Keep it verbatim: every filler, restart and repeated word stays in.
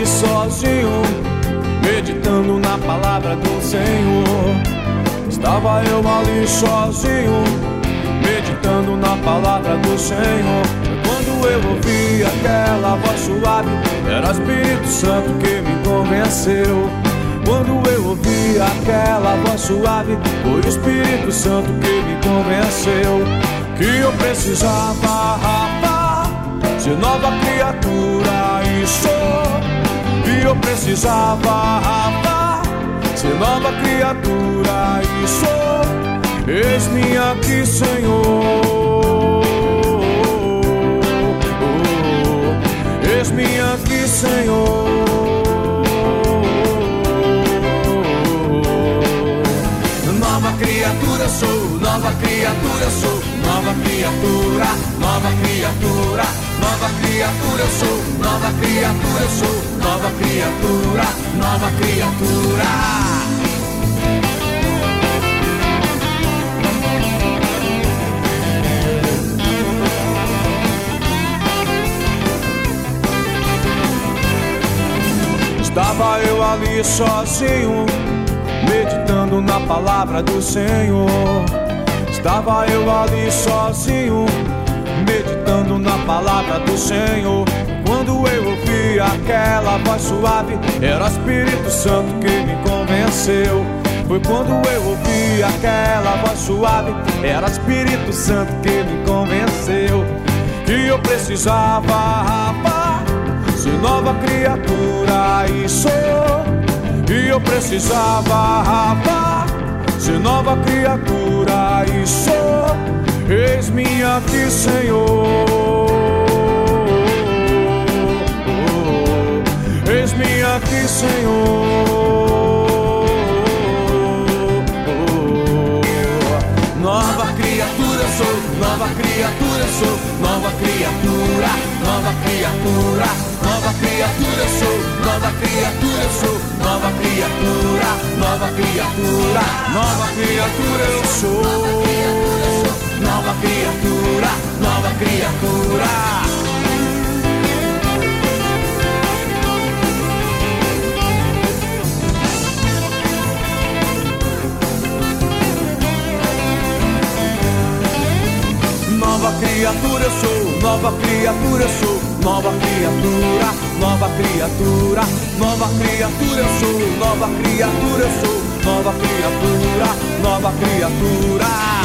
sozinho, meditando na palavra do Senhor. Estava eu ali sozinho, meditando na palavra do Senhor. Quando eu ouvi aquela voz suave, era o Espírito Santo que me convenceu. Quando eu ouvi aquela voz suave, foi o Espírito Santo que me convenceu que eu precisava ser nova criatura e sou. Que eu precisava ser nova criatura e sou. Eis-me aqui, Senhor. Eis-me aqui, Senhor. Nova criatura sou, nova criatura sou, nova criatura, nova criatura, nova criatura sou, nova criatura sou, nova criatura, nova criatura. Estava eu ali sozinho, meditando na palavra do Senhor. Estava eu ali sozinho, meditando na palavra do Senhor. Quando eu ouvi aquela voz suave, era o Espírito Santo que me convenceu. Foi quando eu ouvi aquela voz suave, era o Espírito Santo que me convenceu que eu precisava ser nova criatura e sou. Que eu precisava ser nova criatura e sou. Eis-me aqui, Senhor. Eis-me aqui, Senhor. Nova criatura sou, nova criatura sou, nova criatura, nova criatura, nova criatura sou, nova criatura sou, nova criatura, nova criatura, nova criatura eu sou, nova criatura, nova criatura. Nova criatura eu sou, nova criatura eu sou, nova criatura, nova criatura, nova criatura eu sou, nova criatura eu sou, nova criatura, nova criatura.